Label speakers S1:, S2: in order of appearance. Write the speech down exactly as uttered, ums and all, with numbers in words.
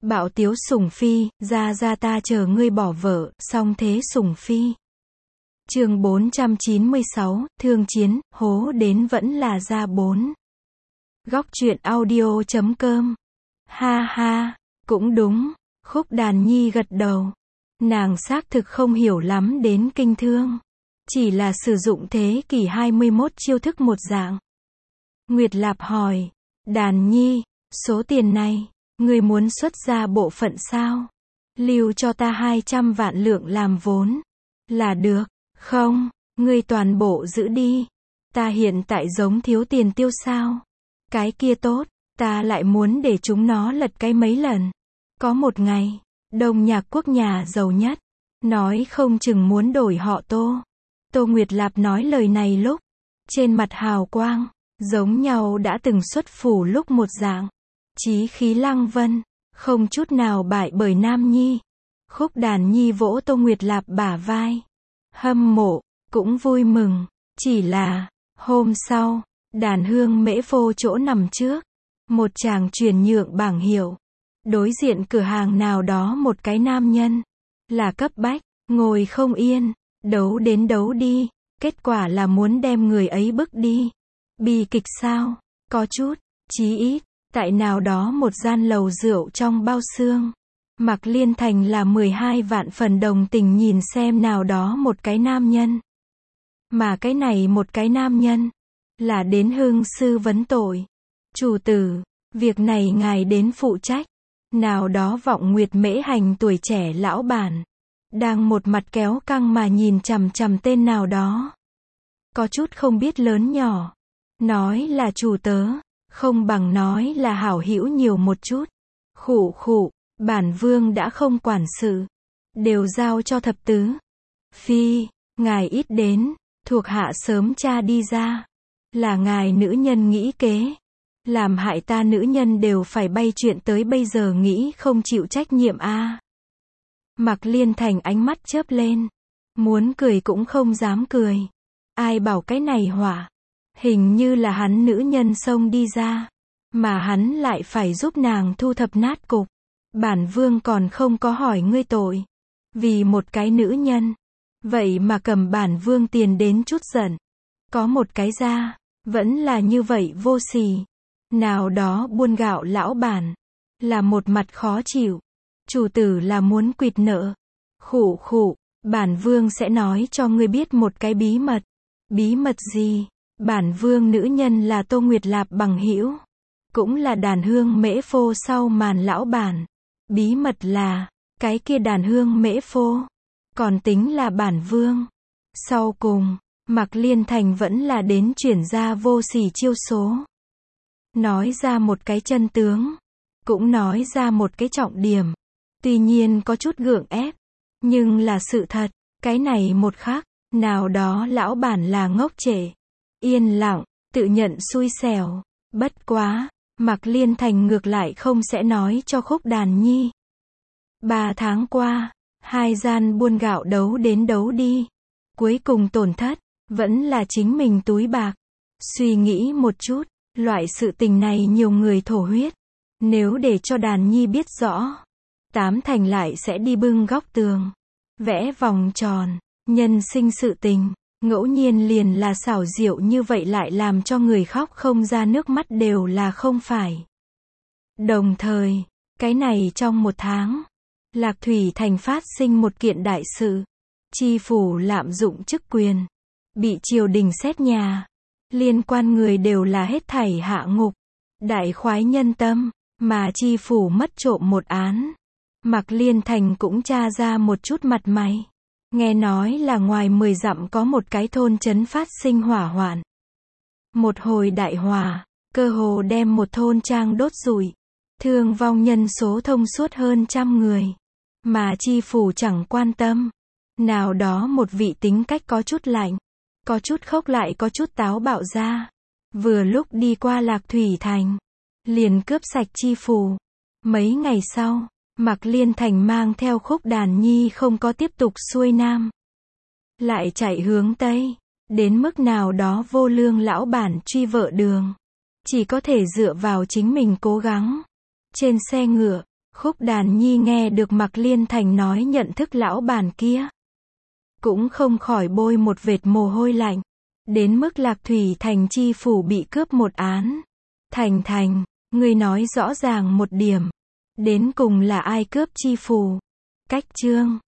S1: Bạo tiếu sủng phi, ra ra ta chờ ngươi bỏ vợ, song thế sủng phi. Chương bốn trăm chín mươi sáu, thương chiến, hố đến vẫn là ra bốn. Góc truyện audio chấm com. Ha ha, cũng đúng, Khúc Đàn Nhi gật đầu. Nàng xác thực không hiểu lắm đến kinh thương. Chỉ là sử dụng thế kỷ hai mươi mốt chiêu thức một dạng. Nguyệt Lạp hỏi, Đàn Nhi, số tiền này, ngươi muốn xuất ra bộ phận sao? Lưu cho ta hai trăm vạn lượng làm vốn. Là được, không, ngươi toàn bộ giữ đi. Ta hiện tại giống thiếu tiền tiêu sao? Cái kia tốt, ta lại muốn để chúng nó lật cái mấy lần. Có một ngày, Đông Nhạc Quốc nhà giàu nhất, nói không chừng muốn đổi họ Tô. Tô Nguyệt Lạp nói lời này lúc, trên mặt hào quang, giống nhau đã từng xuất phủ lúc một dạng. Chí khí lăng vân, không chút nào bại bởi Nam Nhi. Khúc Đàn Nhi vỗ Tô Nguyệt Lạp bả vai. Hâm mộ, cũng vui mừng. Chỉ là, hôm sau, Đàn Hương Mễ Phô chỗ nằm trước. Một chàng chuyển nhượng bảng hiệu. Đối diện cửa hàng nào đó một cái nam nhân. Là cấp bách, ngồi không yên, đấu đến đấu đi. Kết quả là muốn đem người ấy bức đi. Bi kịch sao? Có chút, chí ít. Tại nào đó một gian lầu rượu trong bao xương. Mạc Liên Thành là mười hai vạn phần đồng tình nhìn xem nào đó một cái nam nhân. Mà cái này một cái nam nhân. Là đến hương sư vấn tội. Chủ tử, việc này ngài đến phụ trách. Nào đó Vọng Nguyệt Mễ Hành tuổi trẻ lão bản. Đang một mặt kéo căng mà nhìn chằm chằm tên nào đó. Có chút không biết lớn nhỏ. Nói là chủ tớ. Không bằng nói là hảo hữu nhiều một chút. Khụ khụ, bản vương đã không quản sự. Đều giao cho thập tứ. Phi, ngài ít đến, thuộc hạ sớm tra đi ra. Là ngài nữ nhân nghĩ kế. Làm hại ta nữ nhân đều phải bay chuyện tới bây giờ nghĩ không chịu trách nhiệm a. À. Mạc Liên Thành ánh mắt chớp lên. Muốn cười cũng không dám cười. Ai bảo cái này hỏa. Hình như là hắn nữ nhân xông đi ra. Mà hắn lại phải giúp nàng thu thập nát cục. Bản vương còn không có hỏi ngươi tội. Vì một cái nữ nhân. Vậy mà cầm bản vương tiền đến chút giận. Có một cái ra. Vẫn là như vậy vô sỉ. Nào đó buôn gạo lão bản. Là một mặt khó chịu. Chủ tử là muốn quỵt nợ. Khụ khụ. Bản vương sẽ nói cho ngươi biết một cái bí mật. Bí mật gì? Bản vương nữ nhân là Tô Nguyệt Lạp bằng hữu. Cũng là Đàn Hương Mễ Phô sau màn lão bản. Bí mật là, cái kia Đàn Hương Mễ Phô. Còn tính là bản vương. Sau cùng, Mạc Liên Thành vẫn là đến chuyển ra vô sỉ chiêu số. Nói ra một cái chân tướng. Cũng nói ra một cái trọng điểm. Tuy nhiên có chút gượng ép. Nhưng là sự thật. Cái này một khắc, nào đó lão bản là ngốc trệ. Yên lặng, tự nhận xui xẻo. Bất quá, Mạc Liên Thành ngược lại không sẽ nói cho Khúc Đàn Nhi. Ba tháng qua, hai gian buôn gạo đấu đến đấu đi. Cuối cùng tổn thất, vẫn là chính mình túi bạc. Suy nghĩ một chút, loại sự tình này nhiều người thổ huyết. Nếu để cho Đàn Nhi biết rõ, tám thành lại sẽ đi bưng góc tường. Vẽ vòng tròn, nhân sinh sự tình. Ngẫu nhiên liền là xảo diệu như vậy lại làm cho người khóc không ra nước mắt đều là không phải. Đồng thời, cái này trong một tháng, Lạc Thủy Thành phát sinh một kiện đại sự. Chi phủ lạm dụng chức quyền. Bị triều đình xét nhà. Liên quan người đều là hết thảy hạ ngục. Đại khoái nhân tâm, mà chi phủ mất trộm một án. Mạc Liên Thành cũng tra ra một chút mặt mày. Nghe nói là ngoài mười dặm có một cái thôn trấn phát sinh hỏa hoạn. Một hồi đại hỏa, cơ hồ đem một thôn trang đốt rụi. Thương vong nhân số thông suốt hơn trăm người. Mà chi phủ chẳng quan tâm. Nào đó một vị tính cách có chút lạnh. Có chút khốc lại có chút táo bạo ra. Vừa lúc đi qua Lạc Thủy Thành. Liền cướp sạch chi phủ. Mấy ngày sau. Mạc Liên Thành mang theo Khúc Đàn Nhi không có tiếp tục xuôi nam. Lại chạy hướng Tây. Đến mức nào đó vô lương lão bản truy vợ đường. Chỉ có thể dựa vào chính mình cố gắng. Trên xe ngựa, Khúc Đàn Nhi nghe được Mạc Liên Thành nói nhận thức lão bản kia, cũng không khỏi bôi một vệt mồ hôi lạnh. Đến mức Lạc Thủy Thành chi phủ bị cướp một án. Thành Thành, ngươi nói rõ ràng một điểm. Đến cùng là ai cướp chi phủ? Cách Trương